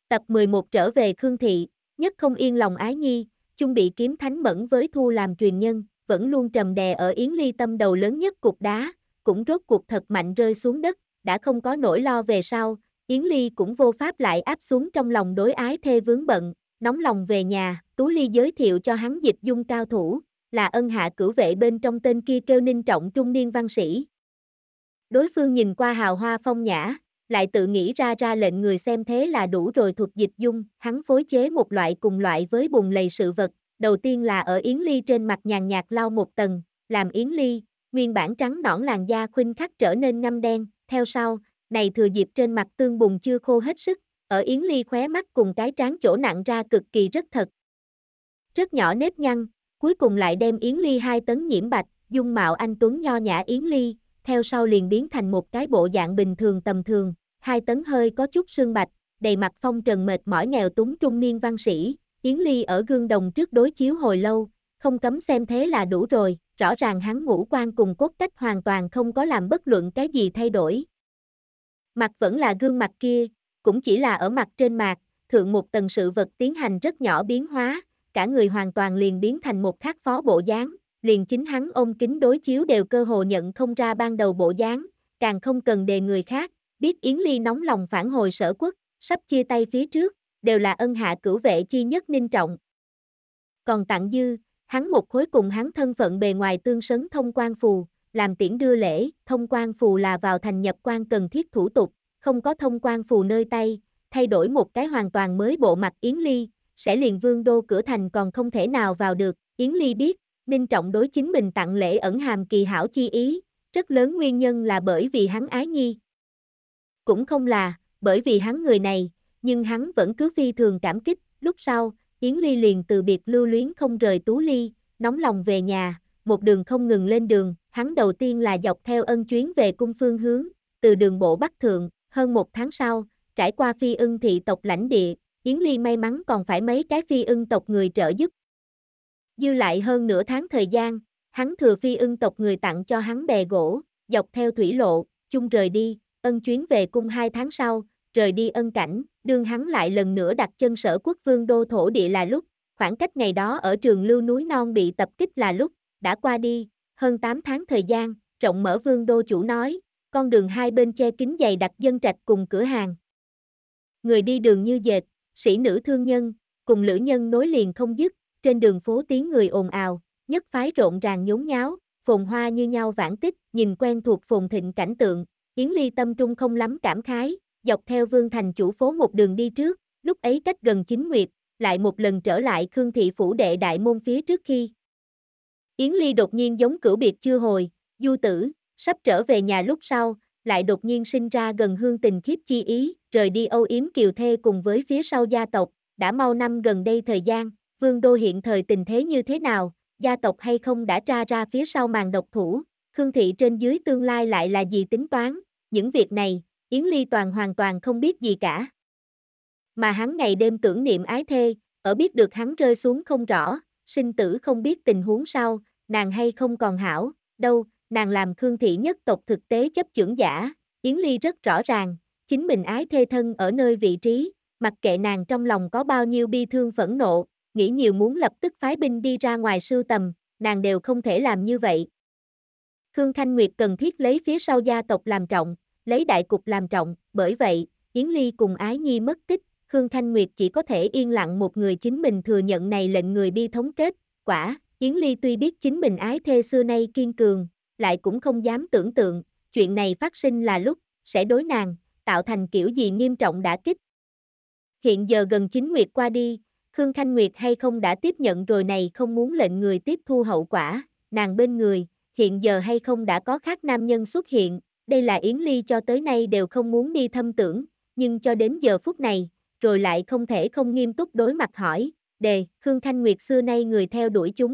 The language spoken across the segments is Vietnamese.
Tập 11 trở về Khương Thị, nhất không yên lòng ái nhi, chung bị kiếm thánh mẫn với thu làm truyền nhân, vẫn luôn trầm đè ở Yến Ly tâm đầu lớn nhất cục đá, cũng rốt cuộc thật mạnh rơi xuống đất, đã không có nỗi lo về sau, Yến Ly cũng vô pháp lại áp xuống trong lòng đối ái thê vướng bận, nóng lòng về nhà, Tú Ly giới thiệu cho hắn dịch dung cao thủ, là ân hạ cửu vệ bên trong tên kia kêu Ninh Trọng trung niên văn sĩ. Đối phương nhìn qua hào hoa phong nhã, lại tự nghĩ ra lệnh người xem thế là đủ rồi thuật dịch dung, hắn phối chế một loại cùng loại với bùn lầy sự vật, đầu tiên là ở Yến Ly trên mặt nhàn nhạt lau một tầng, làm Yến Ly, nguyên bản trắng nõn làn da khuynh khắc trở nên ngăm đen, theo sau, này thừa dịp trên mặt tương bùn chưa khô hết sức, ở Yến Ly khóe mắt cùng cái trán chỗ nặng ra cực kỳ rất thật. Rất nhỏ nếp nhăn, cuối cùng lại đem Yến Ly 2 tấn nhiễm bạch, dung mạo anh tuấn nho nhã Yến Ly, theo sau liền biến thành một cái bộ dạng bình thường tầm thường, 2 tấn hơi có chút sương bạch, đầy mặt phong trần mệt mỏi nghèo túng trung niên văn sĩ, Yến Ly ở gương đồng trước đối chiếu hồi lâu, không cấm xem thế là đủ rồi, rõ ràng hắn ngũ quan cùng cốt cách hoàn toàn không có làm bất luận cái gì thay đổi. Mặt vẫn là gương mặt kia, cũng chỉ là ở mặt trên mạc, thượng một tầng sự vật tiến hành rất nhỏ biến hóa, cả người hoàn toàn liền biến thành một khác phó bộ dáng, liền chính hắn ôm kính đối chiếu đều cơ hồ nhận không ra ban đầu bộ dáng, càng không cần đề người khác, biết Yến Ly nóng lòng phản hồi Sở Quốc, sắp chia tay phía trước, đều là ân hạ cửu vệ chi nhất Ninh Trọng. Còn tặng dư, hắn một khối cùng hắn thân phận bề ngoài tương xứng thông quan phù, làm tiễn đưa lễ, thông quan phù là vào thành nhập quan cần thiết thủ tục, không có thông quan phù nơi tay, thay đổi một cái hoàn toàn mới bộ mặt Yến Ly, sẽ liền vương đô cửa thành còn không thể nào vào được, Yến Ly biết, Ninh Trọng đối chính mình tặng lễ ẩn hàm kỳ hảo chi ý, rất lớn nguyên nhân là bởi vì hắn ái nhi. Cũng không là, bởi vì hắn người này, nhưng hắn vẫn cứ phi thường cảm kích, lúc sau, Yến Ly liền từ biệt lưu luyến không rời Tú Ly, nóng lòng về nhà, một đường không ngừng lên đường, hắn đầu tiên là dọc theo ân chuyến về cung phương hướng, từ đường bộ Bắc Thượng, hơn 1 tháng sau, trải qua Phi Ưng thị tộc lãnh địa, Yến Ly may mắn còn phải mấy cái Phi Ưng tộc người trợ giúp. Dư lại hơn nửa tháng thời gian, hắn thừa Phi Ưng tộc người tặng cho hắn bè gỗ, dọc theo thủy lộ, chung rời đi, ân chuyến về cung 2 tháng sau, rời đi ân cảnh, đương hắn lại lần nữa đặt chân Sở Quốc vương đô thổ địa là lúc, khoảng cách ngày đó ở trường lưu núi non bị tập kích là lúc, đã qua đi, hơn 8 tháng thời gian, rộng mở vương đô chủ nói, con đường hai bên che kín dày đặc dân trạch cùng cửa hàng. Người đi đường như dệt, sĩ nữ thương nhân, cùng lữ nhân nối liền không dứt, trên đường phố tiếng người ồn ào, nhất phái rộn ràng nhốn nháo, phồn hoa như nhau vãn tích, nhìn quen thuộc phồn thịnh cảnh tượng, Yến Ly tâm trung không lắm cảm khái, dọc theo Vương thành chủ phố một đường đi trước, lúc ấy cách gần 9 nguyệt, lại một lần trở lại Khương thị phủ đệ đại môn phía trước khi. Yến Ly đột nhiên giống cửu biệt chưa hồi, du tử, sắp trở về nhà lúc sau, lại đột nhiên sinh ra gần hương tình khiếp chi ý, rời đi âu yếm kiều thê cùng với phía sau gia tộc, đã mau năm gần đây thời gian, vương đô hiện thời tình thế như thế nào, gia tộc hay không đã tra ra phía sau màn độc thủ, Khương thị trên dưới tương lai lại là gì tính toán, những việc này, Yến Ly hoàn toàn không biết gì cả. Mà hắn ngày đêm tưởng niệm ái thê, ở biết được hắn rơi xuống không rõ, sinh tử không biết tình huống sau, nàng hay không còn hảo, đâu, nàng làm Khương thị nhất tộc thực tế chấp chưởng giả, Yến Ly rất rõ ràng, chính mình ái thê thân ở nơi vị trí, mặc kệ nàng trong lòng có bao nhiêu bi thương phẫn nộ, nghĩ nhiều muốn lập tức phái binh đi ra ngoài sưu tầm, nàng đều không thể làm như vậy. Khương Khanh Nguyệt cần thiết lấy phía sau gia tộc làm trọng, lấy đại cục làm trọng, bởi vậy, Yến Ly cùng ái nhi mất tích, Khương Khanh Nguyệt chỉ có thể yên lặng một người chính mình thừa nhận này lệnh người bi thống kết, quả, Yến Ly tuy biết chính mình ái thê xưa nay kiên cường, lại cũng không dám tưởng tượng, chuyện này phát sinh là lúc, sẽ đối nàng, tạo thành kiểu gì nghiêm trọng đả kích. Hiện giờ gần 9 nguyệt qua đi, Khương Khanh Nguyệt hay không đã tiếp nhận rồi này không muốn lệnh người tiếp thu hậu quả, nàng bên người, hiện giờ hay không đã có khác nam nhân xuất hiện, đây là Yến Ly cho tới nay đều không muốn đi thâm tưởng, nhưng cho đến giờ phút này, rồi lại không thể không nghiêm túc đối mặt hỏi, Khương Khanh Nguyệt xưa nay người theo đuổi chúng.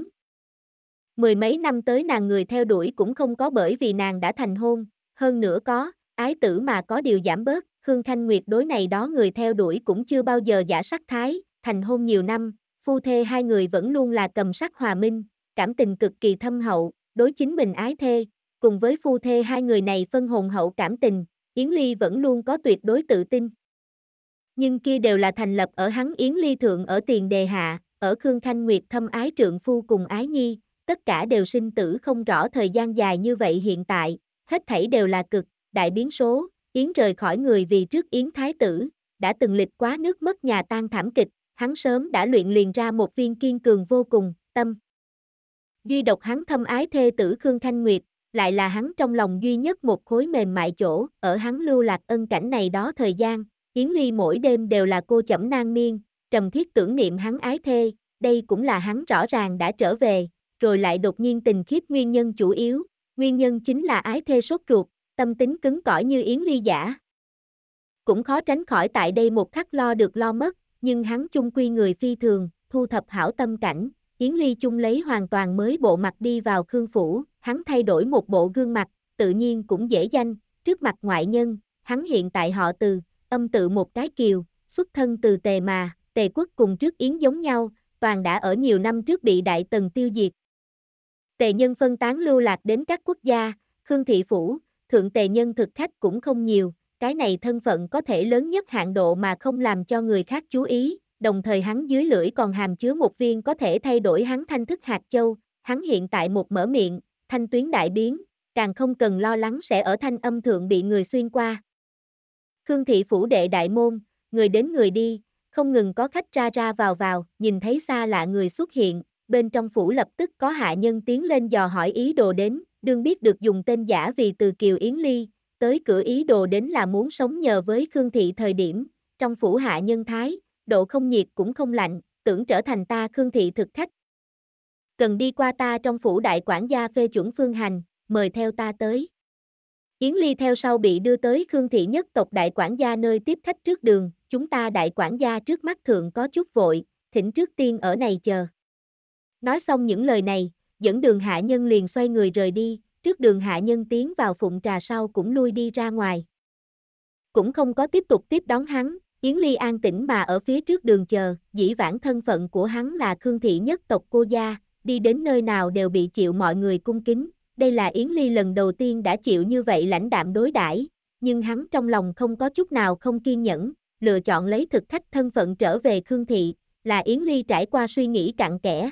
Mười mấy năm tới nàng người theo đuổi cũng không có bởi vì nàng đã thành hôn, hơn nữa có, ái tử mà có điều giảm bớt, Khương Khanh Nguyệt đối này đó người theo đuổi cũng chưa bao giờ giả sắc thái, thành hôn nhiều năm, phu thê hai người vẫn luôn là cầm sắc hòa minh, cảm tình cực kỳ thâm hậu, đối chính mình ái thê, cùng với phu thê hai người này phân hồn hậu cảm tình, Yến Ly vẫn luôn có tuyệt đối tự tin. Nhưng kia đều là thành lập ở hắn Yến Ly thượng ở tiền đề hạ, ở Khương Khanh Nguyệt thâm ái trượng phu cùng ái nhi, tất cả đều sinh tử không rõ thời gian dài như vậy hiện tại, hết thảy đều là cực, đại biến số, Yến rời khỏi người vì trước Yến Thái tử, đã từng lịch quá nước mất nhà tan thảm kịch, hắn sớm đã luyện liền ra một viên kiên cường vô cùng, tâm. Duy độc hắn thâm ái thê tử Khương Khanh Nguyệt, lại là hắn trong lòng duy nhất một khối mềm mại chỗ, ở hắn lưu lạc ân cảnh này đó thời gian, Yến Ly mỗi đêm đều là cô chẩm nang miên, trầm thiết tưởng niệm hắn ái thê, đây cũng là hắn rõ ràng đã trở về, rồi lại đột nhiên tình khiếp nguyên nhân chủ yếu, nguyên nhân chính là ái thê sốt ruột, tâm tính cứng cỏi như Yến Ly giả. Cũng khó tránh khỏi tại đây một khắc lo được lo mất, nhưng hắn chung quy người phi thường, thu thập hảo tâm cảnh, Yến Ly chung lấy hoàn toàn mới bộ mặt đi vào Khương phủ, hắn thay đổi một bộ gương mặt, tự nhiên cũng dễ danh, trước mặt ngoại nhân, hắn hiện tại họ Từ, âm tự một cái kiều, xuất thân từ Tề mà, Tề quốc cùng trước Yến giống nhau, toàn đã ở nhiều năm trước bị Đại Tần tiêu diệt. Tề nhân phân tán lưu lạc đến các quốc gia, Khương thị phủ, thượng tề nhân thực khách cũng không nhiều, cái này thân phận có thể lớn nhất hạn độ mà không làm cho người khác chú ý, đồng thời hắn dưới lưỡi còn hàm chứa một viên có thể thay đổi hắn thanh thức hạt châu, hắn hiện tại một mở miệng, thanh tuyến đại biến, càng không cần lo lắng sẽ ở thanh âm thượng bị người xuyên qua. Khương thị phủ đệ đại môn, người đến người đi, không ngừng có khách ra ra vào, nhìn thấy xa lạ người xuất hiện, bên trong phủ lập tức có hạ nhân tiến lên dò hỏi ý đồ đến, đương biết được dùng tên giả vì từ Kiều Yến Ly, tới cửa ý đồ đến là muốn sống nhờ với Khương thị thời điểm, trong phủ hạ nhân thái, độ không nhiệt cũng không lạnh, tưởng trở thành ta Khương thị thực khách. Cần đi qua ta trong phủ đại quản gia phê chuẩn phương hành, mời theo ta tới. Yến Ly theo sau bị đưa tới Khương thị nhất tộc đại quản gia nơi tiếp khách trước đường, chúng ta đại quản gia trước mắt thượng có chút vội, thỉnh trước tiên ở này chờ. Nói xong những lời này, dẫn đường hạ nhân liền xoay người rời đi, trước đường hạ nhân tiến vào phụng trà sau cũng lui đi ra ngoài. Cũng không có tiếp tục tiếp đón hắn, Yến Ly an tĩnh mà ở phía trước đường chờ, dĩ vãng thân phận của hắn là Khương thị nhất tộc cô gia, đi đến nơi nào đều bị chịu mọi người cung kính, đây là Yến Ly lần đầu tiên đã chịu như vậy lãnh đạm đối đãi, nhưng hắn trong lòng không có chút nào không kiên nhẫn, lựa chọn lấy thực khách thân phận trở về Khương thị, là Yến Ly trải qua suy nghĩ cặn kẽ.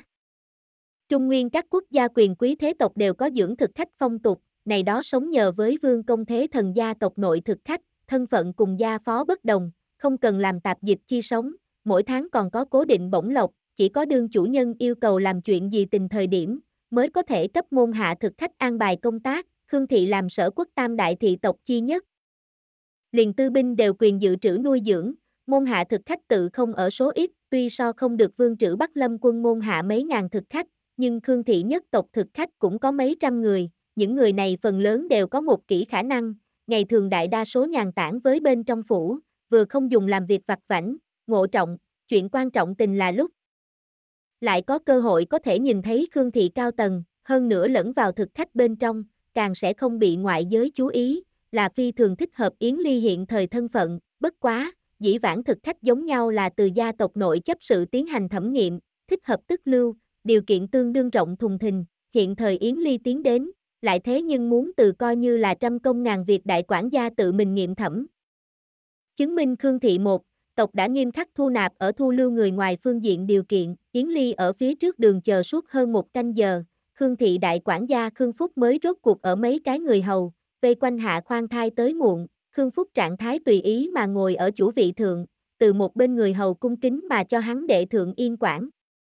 Trung nguyên các quốc gia quyền quý thế tộc đều có dưỡng thực khách phong tục, này đó sống nhờ với vương công thế thần gia tộc nội thực khách, thân phận cùng gia phó bất đồng, không cần làm tạp dịch chi sống, mỗi tháng còn có cố định bổng lộc, chỉ có đương chủ nhân yêu cầu làm chuyện gì tình thời điểm, mới có thể cấp môn hạ thực khách an bài công tác, Khương thị làm sở quốc tam đại thị tộc chi nhất. Liền tư binh đều quyền dự trữ nuôi dưỡng, môn hạ thực khách tự không ở số ít, tuy so không được vương trữ Bắc Lâm quân môn hạ mấy ngàn thực khách, nhưng Khương thị nhất tộc thực khách cũng có mấy trăm người, những người này phần lớn đều có một kỹ khả năng, ngày thường đại đa số nhàn tản với bên trong phủ, vừa không dùng làm việc vặt vãnh, ngộ trọng, chuyện quan trọng tình là lúc. Lại có cơ hội có thể nhìn thấy Khương thị cao tầng, hơn nữa lẫn vào thực khách bên trong, càng sẽ không bị ngoại giới chú ý, là phi thường thích hợp Yến Ly hiện thời thân phận, bất quá, dĩ vãng thực khách giống nhau là từ gia tộc nội chấp sự tiến hành thẩm nghiệm, thích hợp tức lưu, điều kiện tương đương rộng thùng thình, hiện thời Yến Ly tiến đến, lại thế nhưng muốn từ coi như là trăm công ngàn việc đại quản gia tự mình nghiệm thẩm. Chứng minh Khương thị một, tộc đã nghiêm khắc thu nạp ở thu lưu người ngoài phương diện điều kiện, Yến Ly ở phía trước đường chờ suốt hơn một canh giờ, Khương thị đại quản gia Khương Phúc mới rốt cuộc ở mấy cái người hầu, vây quanh hạ khoan thai tới muộn, Khương Phúc trạng thái tùy ý mà ngồi ở chủ vị thượng, từ một bên người hầu cung kính mà cho hắn đệ thượng yên quản.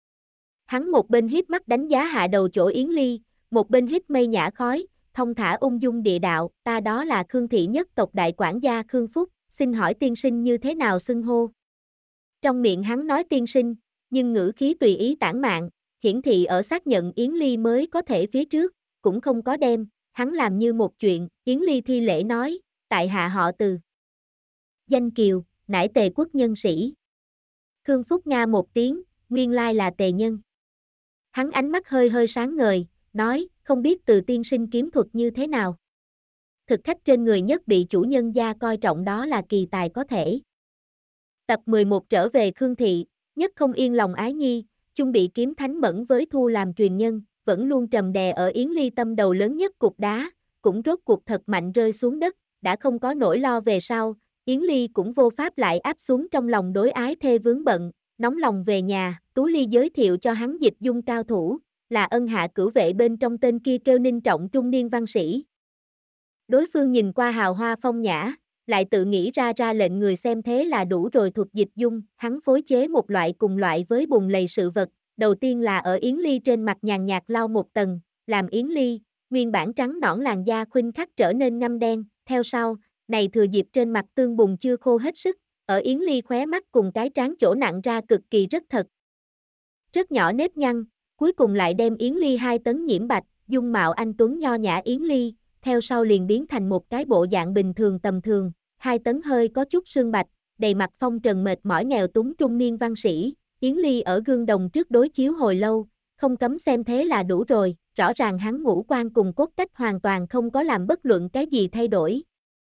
Hắn một bên híp mắt đánh giá hạ đầu chỗ Yến Ly, một bên hít mây nhả khói, thông thả ung dung địa đạo, ta đó là Khương thị nhất tộc đại quản gia Khương Phúc, xin hỏi tiên sinh như thế nào xưng hô. Trong miệng hắn nói tiên sinh, nhưng ngữ khí tùy ý tản mạn, hiển thị ở xác nhận Yến Ly mới có thể phía trước, cũng không có đem, hắn làm như một chuyện, Yến Ly thi lễ nói, tại hạ họ Từ. Danh Kiều, nải Tề quốc nhân sĩ. Khương Phúc nga một tiếng, nguyên lai là Tề nhân. Hắn ánh mắt hơi hơi sáng ngời, nói, không biết Từ tiên sinh kiếm thuật như thế nào. Thực khách trên người nhất bị chủ nhân gia coi trọng đó là kỳ tài có thể. Tập 11 trở về Khương thị, nhất không yên lòng ái nhi, chung bị kiếm thánh mẫn với thu làm truyền nhân, vẫn luôn trầm đè ở Yến Ly tâm đầu lớn nhất cục đá, cũng rốt cuộc thật mạnh rơi xuống đất, đã không có nỗi lo về sau, Yến Ly cũng vô pháp lại áp xuống trong lòng đối ái thê vướng bận, nóng lòng về nhà, Tú Ly giới thiệu cho hắn dịch dung cao thủ, là ân hạ cửu vệ bên trong tên kia kêu Ninh Trọng trung niên văn sĩ. Đối phương nhìn qua hào hoa phong nhã, lại tự nghĩ ra lệnh người xem thế là đủ rồi thuật dịch dung, hắn phối chế một loại cùng loại với bùn lầy sự vật, đầu tiên là ở Yến Ly trên mặt nhàn nhạt lau một tầng, làm Yến Ly, nguyên bản trắng nõn làn da khuynh khắc trở nên ngăm đen, theo sau, này thừa dịp trên mặt tương bùn chưa khô hết sức, ở Yến Ly khóe mắt cùng cái trán chỗ nặng ra cực kỳ rất thật. Rất nhỏ nếp nhăn, cuối cùng lại đem Yến Ly 2 tấn nhiễm bạch, dung mạo anh tuấn nho nhã Yến Ly, theo sau liền biến thành một cái bộ dạng bình thường tầm thường, 2 tấn hơi có chút sương bạch, đầy mặt phong trần mệt mỏi nghèo túng trung niên văn sĩ, Yến Ly ở gương đồng trước đối chiếu hồi lâu, không cấm xem thế là đủ rồi, rõ ràng hắn ngũ quan cùng cốt cách hoàn toàn không có làm bất luận cái gì thay đổi.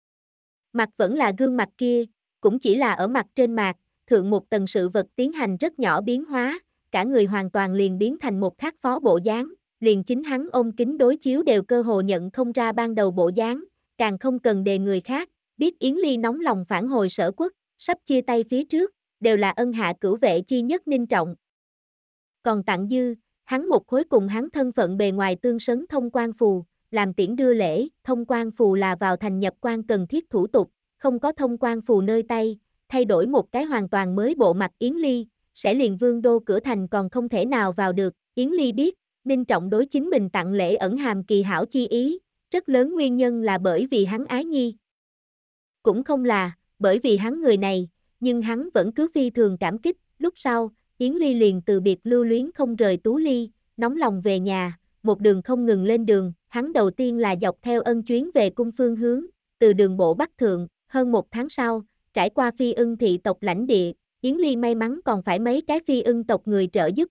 Mặt vẫn là gương mặt kia, cũng chỉ là ở mặt trên mạc, thượng một tầng sự vật tiến hành rất nhỏ biến hóa, cả người hoàn toàn liền biến thành một khác phó bộ dáng, liền chính hắn ôm kính đối chiếu đều cơ hồ nhận không ra ban đầu bộ dáng, càng không cần đề người khác, biết Yến Ly nóng lòng phản hồi Sở Quốc, sắp chia tay phía trước, đều là ân hạ cửu vệ chi nhất Ninh Trọng. Còn tặng dư, hắn một khối cùng hắn thân phận bề ngoài tương xứng thông quan phù, làm tiễn đưa lễ, thông quan phù là vào thành nhập quan cần thiết thủ tục, không có thông quan phù nơi tay, thay đổi một cái hoàn toàn mới bộ mặt Yến Ly, sẽ liền vương đô cửa thành còn không thể nào vào được, Yến Ly biết, Ninh Trọng đối chính mình tặng lễ ẩn hàm kỳ hảo chi ý, rất lớn nguyên nhân là bởi vì hắn ái nhi. Cũng không là, bởi vì hắn người này, nhưng hắn vẫn cứ phi thường cảm kích, lúc sau, Yến Ly liền từ biệt lưu luyến không rời Tú Ly, nóng lòng về nhà, một đường không ngừng lên đường, hắn đầu tiên là dọc theo ân chuyến về cung phương hướng, từ đường bộ Bắc Thượng, hơn 1 tháng sau, trải qua Phi Ưng thị tộc lãnh địa, Yến Ly may mắn còn phải mấy cái Phi Ưng tộc người trợ giúp.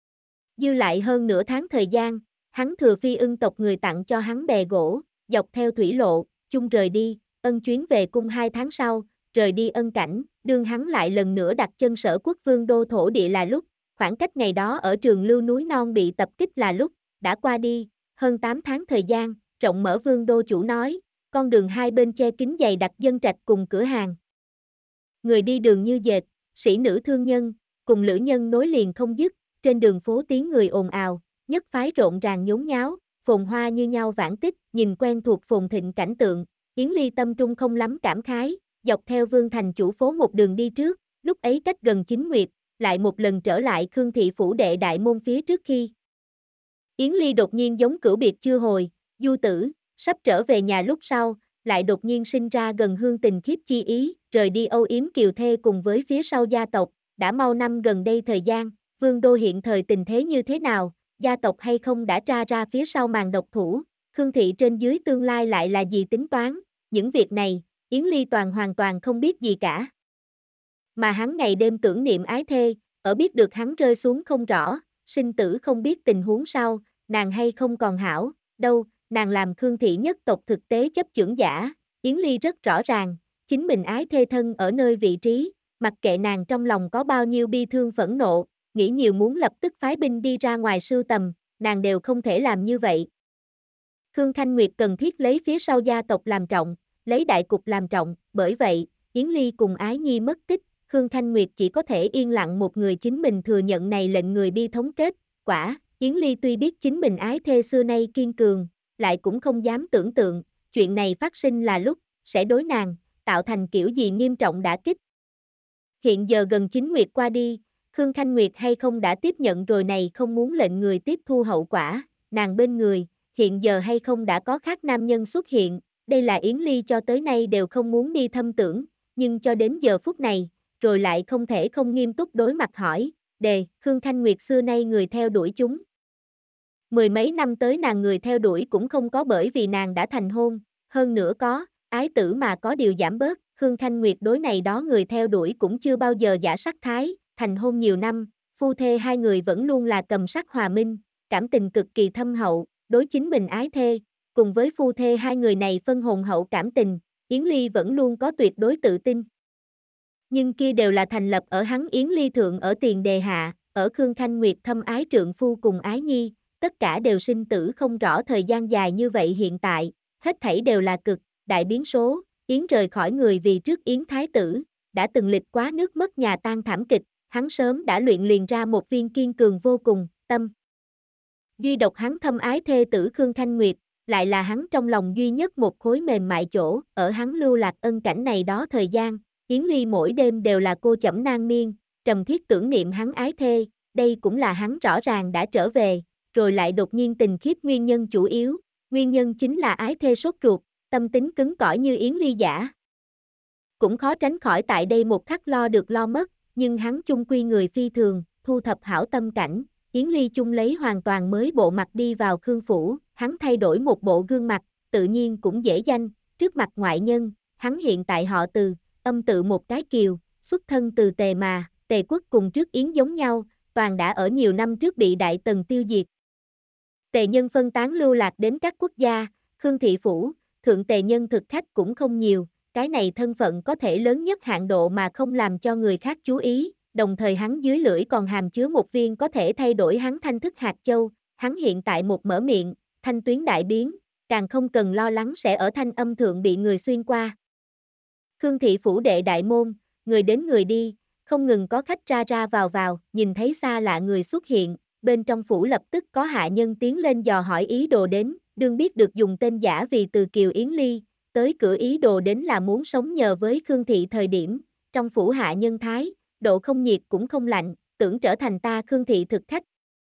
Dư lại hơn nửa tháng thời gian, hắn thừa Phi Ưng tộc người tặng cho hắn bè gỗ, dọc theo thủy lộ, chung rời đi, ân chuyến về cung 2 tháng sau, rời đi ân cảnh, đương hắn lại lần nữa đặt chân Sở Quốc vương đô thổ địa là lúc, khoảng cách ngày đó ở trường lưu núi non bị tập kích là lúc, đã qua đi, hơn 8 tháng thời gian, rộng mở vương đô chủ nói, con đường hai bên che kín dày đặc dân trạch cùng cửa hàng. Người đi đường như dệt, sĩ nữ thương nhân, cùng lữ nhân nối liền không dứt, trên đường phố tiếng người ồn ào, nhất phái rộn ràng nhốn nháo, phồn hoa như nhau vãng tích, nhìn quen thuộc phồn thịnh cảnh tượng, Yến Ly tâm trung không lắm cảm khái, dọc theo Vương thành chủ phố một đường đi trước, lúc ấy cách gần 9 nguyệt, lại một lần trở lại Khương thị phủ đệ đại môn phía trước khi. Yến Ly đột nhiên giống cửu biệt chưa hồi, du tử, sắp trở về nhà lúc sau, lại đột nhiên sinh ra gần hương tình khiếp chi ý, rời đi âu yếm kiều thê cùng với phía sau gia tộc, đã mau năm gần đây thời gian, vương đô hiện thời tình thế như thế nào, gia tộc hay không đã tra ra phía sau màn độc thủ, Khương thị trên dưới tương lai lại là gì tính toán, những việc này, Yến Ly hoàn toàn không biết gì cả. Mà hắn ngày đêm tưởng niệm ái thê, ở biết được hắn rơi xuống không rõ, sinh tử không biết tình huống sau, nàng hay không còn hảo, đâu, nàng làm Khương thị nhất tộc thực tế chấp chưởng giả, Yến Ly rất rõ ràng, chính mình ái thê thân ở nơi vị trí, mặc kệ nàng trong lòng có bao nhiêu bi thương phẫn nộ, nghĩ nhiều muốn lập tức phái binh đi ra ngoài sưu tầm, nàng đều không thể làm như vậy. Khương Khanh Nguyệt cần thiết lấy phía sau gia tộc làm trọng, lấy đại cục làm trọng, bởi vậy, Yến Ly cùng ái nhi mất tích, Khương Khanh Nguyệt chỉ có thể yên lặng một người chính mình thừa nhận này lệnh người bi thống kết, quả, Yến Ly tuy biết chính mình ái thê xưa nay kiên cường, lại cũng không dám tưởng tượng, chuyện này phát sinh là lúc, sẽ đối nàng, tạo thành kiểu gì nghiêm trọng đả kích. Hiện giờ gần 9 nguyệt qua đi, Khương Khanh Nguyệt hay không đã tiếp nhận rồi này không muốn lệnh người tiếp thu hậu quả, nàng bên người, hiện giờ hay không đã có khác nam nhân xuất hiện, đây là Yến Ly cho tới nay đều không muốn đi thâm tưởng, nhưng cho đến giờ phút này, rồi lại không thể không nghiêm túc đối mặt hỏi, Khương Khanh Nguyệt xưa nay người theo đuổi chúng. Mười mấy năm tới nàng người theo đuổi cũng không có bởi vì nàng đã thành hôn, hơn nữa có, ái tử mà có điều giảm bớt, Khương Khanh Nguyệt đối này đó người theo đuổi cũng chưa bao giờ giả sắc thái, thành hôn nhiều năm, phu thê hai người vẫn luôn là cầm sắc hòa minh, cảm tình cực kỳ thâm hậu, đối chính mình ái thê, cùng với phu thê hai người này phân hồn hậu cảm tình, Yến Ly vẫn luôn có tuyệt đối tự tin. Nhưng kia đều là thành lập ở hắn Yến Ly thượng ở tiền đề hạ, ở Khương Khanh Nguyệt thâm ái trượng phu cùng ái nhi, tất cả đều sinh tử không rõ thời gian dài như vậy hiện tại, hết thảy đều là cực, đại biến số, Yến rời khỏi người vì trước Yến Thái tử, đã từng lịch quá nước mất nhà tan thảm kịch, hắn sớm đã luyện liền ra một viên kiên cường vô cùng, tâm. Duy độc hắn thâm ái thê tử Khương Thanh Nguyệt, lại là hắn trong lòng duy nhất một khối mềm mại chỗ, ở hắn lưu lạc ân cảnh này đó thời gian, Yến Ly mỗi đêm đều là cô chẩm nang miên, trầm thiết tưởng niệm hắn ái thê, đây cũng là hắn rõ ràng đã trở về, rồi lại đột nhiên tình khiếp nguyên nhân chủ yếu, nguyên nhân chính là ái thê sốt ruột, tâm tính cứng cỏi như Yến Ly giả. Cũng khó tránh khỏi tại đây một khắc lo được lo mất, nhưng hắn chung quy người phi thường, thu thập hảo tâm cảnh, Yến Ly chung lấy hoàn toàn mới bộ mặt đi vào Khương phủ, hắn thay đổi một bộ gương mặt, tự nhiên cũng dễ danh, trước mặt ngoại nhân, hắn hiện tại họ Từ, âm tự một cái kiều, xuất thân từ Tề mà, Tề quốc cùng trước Yến giống nhau, toàn đã ở nhiều năm trước bị Đại Tần tiêu diệt. Tề nhân phân tán lưu lạc đến các quốc gia, Khương thị phủ, thượng tề nhân thực khách cũng không nhiều, cái này thân phận có thể lớn nhất hạn độ mà không làm cho người khác chú ý, đồng thời hắn dưới lưỡi còn hàm chứa một viên có thể thay đổi hắn thanh thức hạt châu, hắn hiện tại một mở miệng, thanh tuyến đại biến, càng không cần lo lắng sẽ ở thanh âm thượng bị người xuyên qua. Khương thị phủ đệ đại môn, người đến người đi, không ngừng có khách ra ra vào, nhìn thấy xa lạ người xuất hiện, bên trong phủ lập tức có hạ nhân tiến lên dò hỏi ý đồ đến, đương biết được dùng tên giả vì Từ Kiều Yến Ly, tới cửa ý đồ đến là muốn sống nhờ với Khương thị thời điểm, trong phủ hạ nhân thái, độ không nhiệt cũng không lạnh, tưởng trở thành ta Khương thị thực khách.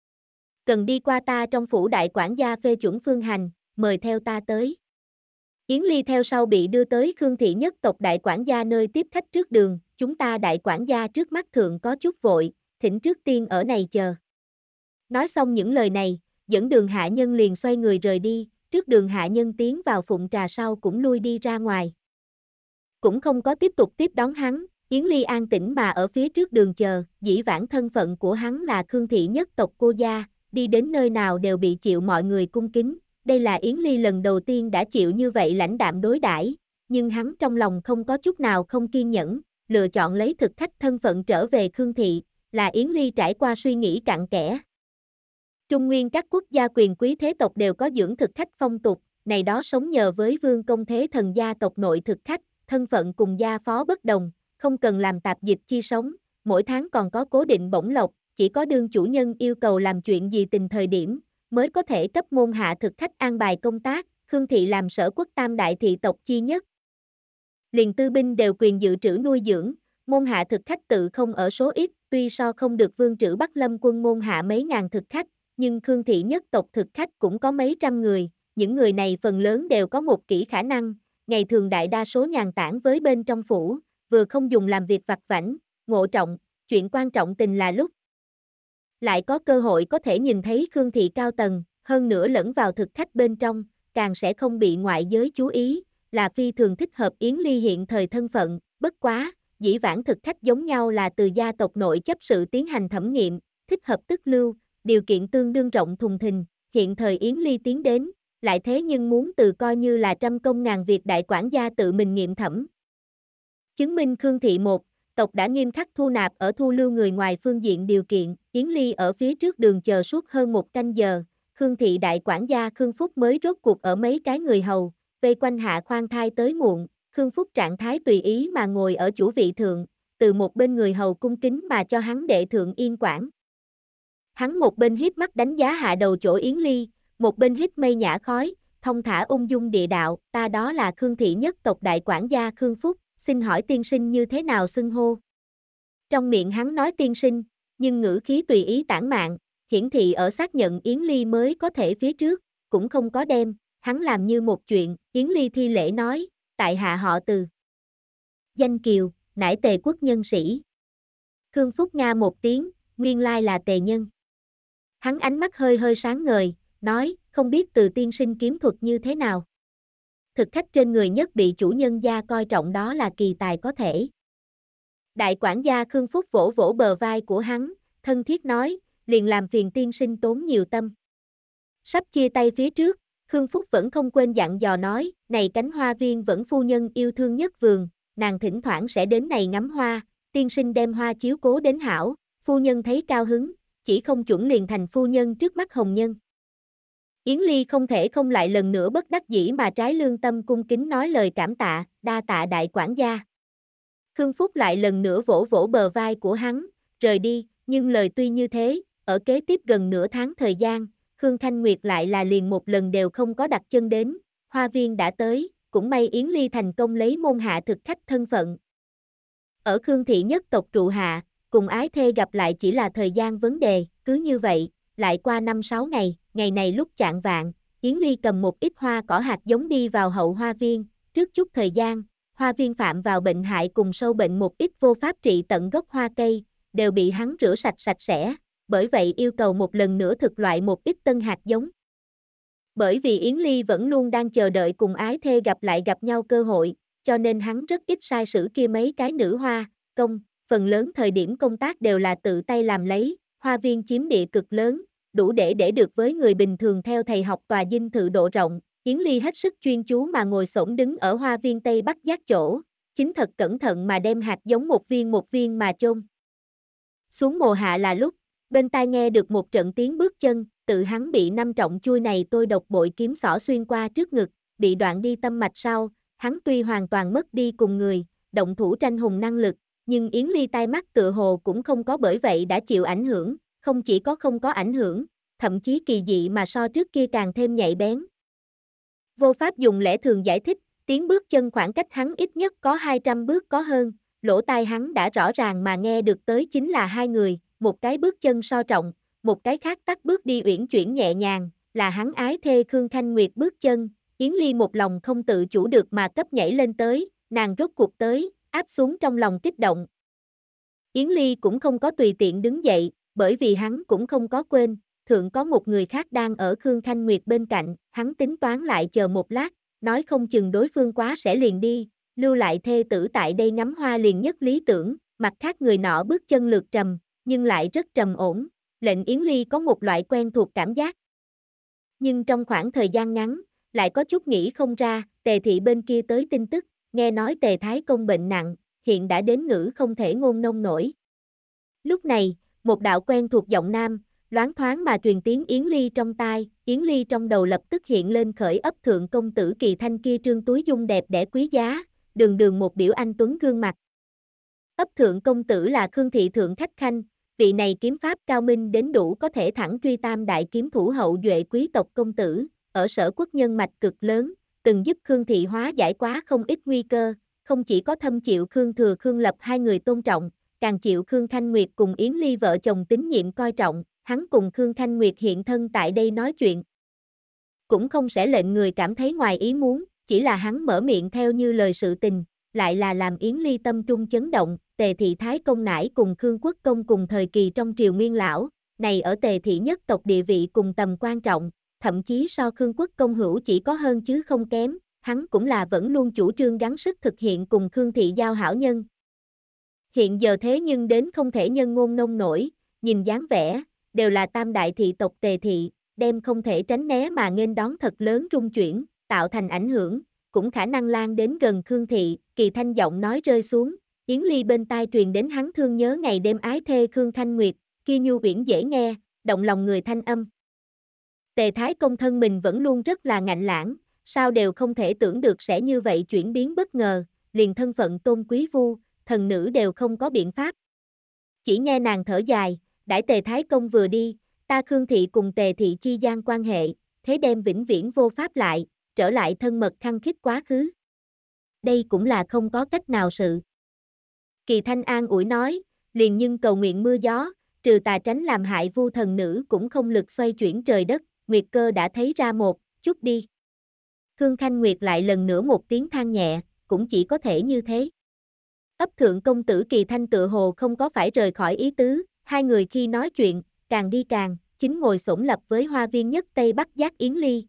Cần đi qua ta trong phủ đại quản gia phê chuẩn phương hành, mời theo ta tới. Yến Ly theo sau bị đưa tới Khương thị nhất tộc đại quản gia nơi tiếp khách trước đường, chúng ta đại quản gia trước mắt thượng có chút vội, thỉnh trước tiên ở này chờ. Nói xong những lời này, dẫn đường hạ nhân liền xoay người rời đi, trước đường hạ nhân tiến vào phụng trà sau cũng lui đi ra ngoài. Cũng không có tiếp tục tiếp đón hắn, Yến Ly an tĩnh mà ở phía trước đường chờ, dĩ vãng thân phận của hắn là Khương thị nhất tộc cô gia, đi đến nơi nào đều bị chịu mọi người cung kính, đây là Yến Ly lần đầu tiên đã chịu như vậy lãnh đạm đối đãi, nhưng hắn trong lòng không có chút nào không kiên nhẫn, lựa chọn lấy thực khách thân phận trở về Khương thị, là Yến Ly trải qua suy nghĩ cặn kẽ. Trung nguyên các quốc gia quyền quý thế tộc đều có dưỡng thực khách phong tục, này đó sống nhờ với vương công thế thần gia tộc nội thực khách, thân phận cùng gia phó bất đồng, không cần làm tạp dịch chi sống, mỗi tháng còn có cố định bổng lộc, chỉ có đương chủ nhân yêu cầu làm chuyện gì tình thời điểm, mới có thể cấp môn hạ thực khách an bài công tác, Khương thị làm sở quốc tam đại thị tộc chi nhất. Liền tư binh đều quyền dự trữ nuôi dưỡng, môn hạ thực khách tự không ở số ít, tuy so không được vương trữ Bắc Lâm quân môn hạ mấy ngàn thực khách, nhưng Khương thị nhất tộc thực khách cũng có mấy trăm người, những người này phần lớn đều có một kỹ khả năng, ngày thường đại đa số nhàn tản với bên trong phủ, vừa không dùng làm việc vặt vãnh, ngộ trọng, chuyện quan trọng tình là lúc. Lại có cơ hội có thể nhìn thấy Khương thị cao tầng, hơn nữa lẫn vào thực khách bên trong, càng sẽ không bị ngoại giới chú ý, là phi thường thích hợp Yến Ly hiện thời thân phận, bất quá, dĩ vãng thực khách giống nhau là từ gia tộc nội chấp sự tiến hành thẩm nghiệm, thích hợp tức lưu, điều kiện tương đương rộng thùng thình, hiện thời Yến Ly tiến đến, lại thế nhưng muốn từ coi như là trăm công ngàn việc đại quản gia tự mình nghiệm thẩm. Chứng minh Khương thị một, tộc đã nghiêm khắc thu nạp ở thu lưu người ngoài phương diện điều kiện, Yến Ly ở phía trước đường chờ suốt hơn một canh giờ, Khương thị đại quản gia Khương Phúc mới rốt cuộc ở mấy cái người hầu, vây quanh hạ khoan thai tới muộn, Khương Phúc trạng thái tùy ý mà ngồi ở chủ vị thượng, từ một bên người hầu cung kính mà cho hắn đệ thượng yên quản. Hắn một bên híp mắt đánh giá hạ đầu chỗ Yến Ly, một bên hít mây nhả khói, thông thả ung dung địa đạo, ta đó là Khương thị nhất tộc đại quản gia Khương Phúc, xin hỏi tiên sinh như thế nào xưng hô. Trong miệng hắn nói tiên sinh, nhưng ngữ khí tùy ý tản mạn, hiển thị ở xác nhận Yến Ly mới có thể phía trước, cũng không có đem, hắn làm như một chuyện, Yến Ly thi lễ nói, tại hạ họ Từ. Danh Kiều, nải Tề quốc nhân sĩ. Khương Phúc nga một tiếng, nguyên lai là Tề nhân. Hắn ánh mắt hơi hơi sáng ngời, nói, không biết Từ tiên sinh kiếm thuật như thế nào. Thực khách trên người nhất bị chủ nhân gia coi trọng đó là kỳ tài có thể. Đại quản gia Khương Phúc vỗ vỗ bờ vai của hắn, thân thiết nói, liền làm phiền tiên sinh tốn nhiều tâm. Sắp chia tay phía trước, Khương Phúc vẫn không quên dặn dò nói, này cánh hoa viên vẫn phu nhân yêu thương nhất vườn, nàng thỉnh thoảng sẽ đến này ngắm hoa, tiên sinh đem hoa chiếu cố đến hảo, phu nhân thấy cao hứng, chỉ không chuẩn liền thành phu nhân trước mắt hồng nhân. Yến Ly không thể không lại lần nữa bất đắc dĩ mà trái lương tâm cung kính nói lời cảm tạ, đa tạ đại quản gia. Khương Phúc lại lần nữa vỗ vỗ bờ vai của hắn, rời đi, nhưng lời tuy như thế, ở kế tiếp gần nửa tháng thời gian, Khương Thanh Nguyệt lại là liền một lần đều không có đặt chân đến, Hoa Viên đã tới, cũng may Yến Ly thành công lấy môn hạ thực khách thân phận. Ở Khương Thị nhất tộc trụ hạ, cùng ái thê gặp lại chỉ là thời gian vấn đề, cứ như vậy, lại qua 5-6 ngày, ngày này lúc chạng vạng, Yến Ly cầm một ít hoa cỏ hạt giống đi vào hậu hoa viên, trước chút thời gian, hoa viên phạm vào bệnh hại cùng sâu bệnh một ít vô pháp trị tận gốc hoa cây, đều bị hắn rửa sạch sạch sẽ, bởi vậy yêu cầu một lần nữa thực loại một ít tân hạt giống. Bởi vì Yến Ly vẫn luôn đang chờ đợi cùng ái thê gặp nhau cơ hội, cho nên hắn rất ít sai sử kia mấy cái nữ hoa, công, phần lớn thời điểm công tác đều là tự tay làm lấy, hoa viên chiếm địa cực lớn, đủ để được với người bình thường theo thầy học tòa dinh thự độ rộng, Yến Ly hết sức chuyên chú mà ngồi xổm đứng ở hoa viên Tây Bắc giác chỗ, chính thật cẩn thận mà đem hạt giống một viên mà chôn. Xuống mùa hạ là lúc, bên tai nghe được một trận tiếng bước chân, tự hắn bị năm trọng chui này tôi độc bội kiếm xỏ xuyên qua trước ngực, bị đoạn đi tâm mạch sau, hắn tuy hoàn toàn mất đi cùng người, động thủ tranh hùng năng lực, nhưng Yến Ly tai mắt tựa hồ cũng không có bởi vậy đã chịu ảnh hưởng, không chỉ có không có ảnh hưởng, thậm chí kỳ dị mà so trước kia càng thêm nhạy bén. Vô pháp dùng lẽ thường giải thích, tiếng bước chân khoảng cách hắn ít nhất có 200 bước có hơn, lỗ tai hắn đã rõ ràng mà nghe được tới chính là hai người, một cái bước chân so trọng, một cái khác tắt bước đi uyển chuyển nhẹ nhàng, là hắn ái thê Khương Thanh Nguyệt bước chân, Yến Ly một lòng không tự chủ được mà cấp nhảy lên tới, nàng rốt cuộc tới, áp xuống trong lòng kích động. Yến Ly cũng không có tùy tiện đứng dậy, bởi vì hắn cũng không có quên, thượng có một người khác đang ở Khương Thanh Nguyệt bên cạnh, hắn tính toán lại chờ một lát, nói không chừng đối phương quá sẽ liền đi, lưu lại thê tử tại đây ngắm hoa liền nhất lý tưởng, mặt khác người nọ bước chân lượt trầm, nhưng lại rất trầm ổn, lệnh Yến Ly có một loại quen thuộc cảm giác. Nhưng trong khoảng thời gian ngắn, lại có chút nghĩ không ra, Tề thị bên kia tới tin tức, nghe nói Tề Thái Công bệnh nặng, hiện đã đến ngữ không thể ngôn nông nổi. Lúc này, một đạo quen thuộc giọng nam, loáng thoáng mà truyền tiếng Yến Ly trong tai, Yến Ly trong đầu lập tức hiện lên khởi ấp thượng công tử Kỳ Thanh kia trương túi dung đẹp đẽ quý giá, đường đường một biểu anh tuấn gương mặt. Ấp thượng công tử là Khương thị thượng khách khanh, vị này kiếm pháp cao minh đến đủ có thể thẳng truy tam đại kiếm thủ hậu duệ quý tộc công tử, ở Sở Quốc nhân mạch cực lớn, từng giúp Khương thị hóa giải quá không ít nguy cơ, không chỉ có thâm chịu Khương Thừa Khương Lập hai người tôn trọng, càng chịu Khương Thanh Nguyệt cùng Yến Ly vợ chồng tín nhiệm coi trọng, hắn cùng Khương Thanh Nguyệt hiện thân tại đây nói chuyện. Cũng không sẽ lệnh người cảm thấy ngoài ý muốn, chỉ là hắn mở miệng theo như lời sự tình, lại là làm Yến Ly tâm trung chấn động, Tề thị Thái Công nải cùng Khương Quốc Công cùng thời kỳ trong triều Nguyên Lão, này ở Tề thị nhất tộc địa vị cùng tầm quan trọng, thậm chí so Khương Quốc Công hữu chỉ có hơn chứ không kém, hắn cũng là vẫn luôn chủ trương gắng sức thực hiện cùng Khương thị giao hảo nhân. Hiện giờ thế nhưng đến không thể nhân ngôn nông nổi, nhìn dáng vẻ, đều là tam đại thị tộc Tề thị, đem không thể tránh né mà nghênh đón thật lớn rung chuyển, tạo thành ảnh hưởng, cũng khả năng lan đến gần Khương thị, Kỳ Thanh giọng nói rơi xuống, Yến Ly bên tai truyền đến hắn thương nhớ ngày đêm ái thê Khương Thanh Nguyệt, kia nhu uyển dễ nghe, động lòng người thanh âm. Tề Thái Công thân mình vẫn luôn rất là ngạnh lãng, sao đều không thể tưởng được sẽ như vậy chuyển biến bất ngờ, liền thân phận tôn quý vu, thần nữ đều không có biện pháp. Chỉ nghe nàng thở dài, đãi Tề Thái Công vừa đi, ta Khương thị cùng Tề thị chi gian quan hệ, thế đem vĩnh viễn vô pháp lại, trở lại thân mật khăng khít quá khứ. Đây cũng là không có cách nào sự. Kỳ Thanh an ủi nói, liền nhưng cầu nguyện mưa gió, trừ tà tránh làm hại vu thần nữ cũng không lực xoay chuyển trời đất, Nguyệt Cơ đã thấy ra một, chút đi. Khương Thanh Nguyệt lại lần nữa một tiếng than nhẹ, cũng chỉ có thể như thế. Ấp thượng công tử Kỳ Thanh tựa hồ không có phải rời khỏi ý tứ, hai người khi nói chuyện, càng đi càng, chính ngồi xổm lập với hoa viên nhất Tây Bắc giác Yến Ly.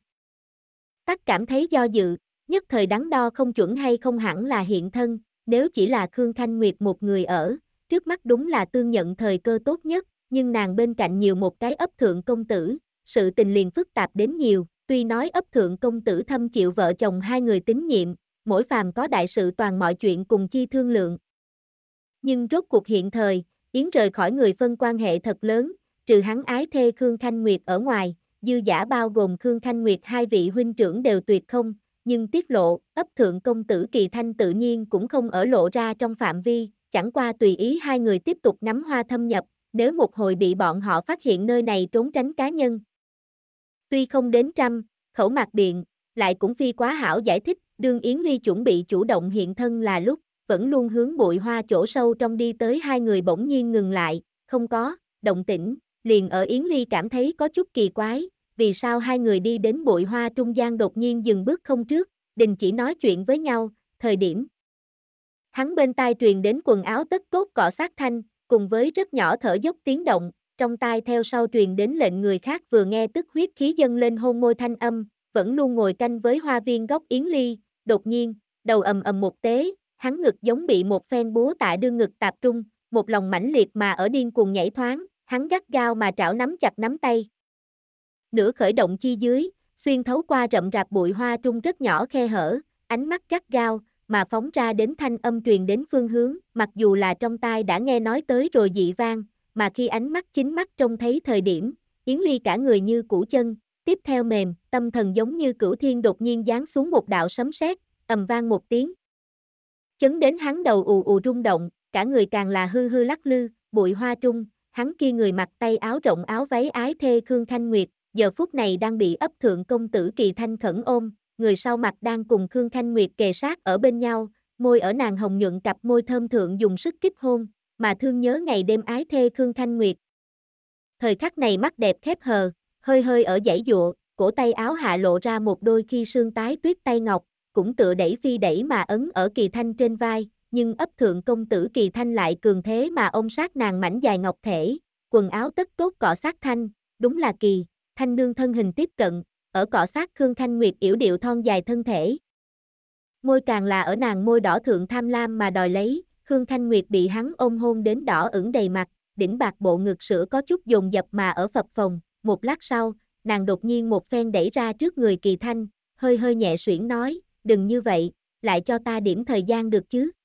Tắc cảm thấy do dự, nhất thời đắn đo không chuẩn hay không hẳn là hiện thân, nếu chỉ là Khương Thanh Nguyệt một người ở, trước mắt đúng là tương nhận thời cơ tốt nhất, nhưng nàng bên cạnh nhiều một cái ấp thượng công tử, sự tình liền phức tạp đến nhiều, tuy nói ấp thượng công tử thâm chịu vợ chồng hai người tín nhiệm, mỗi phàm có đại sự toàn mọi chuyện cùng chi thương lượng. Nhưng rốt cuộc hiện thời, Yến rời khỏi người phân quan hệ thật lớn, trừ hắn ái thê Khương Thanh Nguyệt ở ngoài, dư giả bao gồm Khương Thanh Nguyệt hai vị huynh trưởng đều tuyệt không, nhưng tiết lộ, ấp thượng công tử Kỳ Thanh tự nhiên cũng không ở lộ ra trong phạm vi, chẳng qua tùy ý hai người tiếp tục nắm hoa thâm nhập, nếu một hồi bị bọn họ phát hiện nơi này trốn tránh cá nhân. Tuy không đến trăm, khẩu mạc điện, lại cũng phi quá hảo giải thích, đương Yến Ly chuẩn bị chủ động hiện thân là lúc, vẫn luôn hướng bụi hoa chỗ sâu trong đi tới hai người bỗng nhiên ngừng lại, không có, động tĩnh, liền ở Yến Ly cảm thấy có chút kỳ quái, vì sao hai người đi đến bụi hoa trung gian đột nhiên dừng bước không trước, đình chỉ nói chuyện với nhau, thời điểm. Hắn bên tai truyền đến quần áo tất cốt cọ sát thanh, cùng với rất nhỏ thở dốc tiếng động, trong tai theo sau truyền đến lệnh người khác vừa nghe tức huyết khí dâng lên hôn môi thanh âm, vẫn luôn ngồi canh với hoa viên góc Yến Ly, đột nhiên, đầu ầm ầm một tế, hắn ngực giống bị một phen búa tạ đương ngực tạp trung, một lòng mãnh liệt mà ở điên cuồng nhảy thoáng, hắn gắt gao mà trảo nắm chặt nắm tay. Nửa khởi động chi dưới, xuyên thấu qua rậm rạp bụi hoa trung rất nhỏ khe hở, ánh mắt gắt gao, mà phóng ra đến thanh âm truyền đến phương hướng, mặc dù là trong tai đã nghe nói tới rồi dị vang, mà khi ánh mắt chính mắt trông thấy thời điểm, Yến Ly cả người như củ chân, tiếp theo mềm, tâm thần giống như cửu thiên đột nhiên giáng xuống một đạo sấm sét, ầm vang một tiếng. Chấn đến hắn đầu ù ù rung động, cả người càng là hư hư lắc lư, bụi hoa trung, hắn kia người mặc tay áo rộng áo váy ái thê Khương Thanh Nguyệt, giờ phút này đang bị ấp thượng công tử Kỳ Thanh khẩn ôm, người sau mặt đang cùng Khương Thanh Nguyệt kề sát ở bên nhau, môi ở nàng hồng nhuận cặp môi thơm thượng dùng sức kích hôn, mà thương nhớ ngày đêm ái thê Khương Thanh Nguyệt. Thời khắc này mắt đẹp khép hờ, hơi hơi ở giãy giụa, cổ tay áo hạ lộ ra một đôi khi sương tái tuyết tay ngọc, cũng tựa đẩy phi đẩy mà ấn ở Kỳ Thanh trên vai, nhưng ấp thượng công tử Kỳ Thanh lại cường thế mà ôm sát nàng mảnh dài ngọc thể, quần áo tất tốt cọ sát thanh, đúng là Kỳ Thanh nương thân hình tiếp cận, ở cọ sát Khương Thanh Nguyệt yểu điệu thon dài thân thể. Môi càng là ở nàng môi đỏ thượng tham lam mà đòi lấy, Khương Thanh Nguyệt bị hắn ôm hôn đến đỏ ửng đầy mặt, đỉnh bạc bộ ngực sữa có chút dồn dập mà ở phập phồng, một lát sau, nàng đột nhiên một phen đẩy ra trước người Kỳ Thanh, hơi hơi nhẹ xuyển nói, đừng như vậy, lại cho ta điểm thời gian được chứ.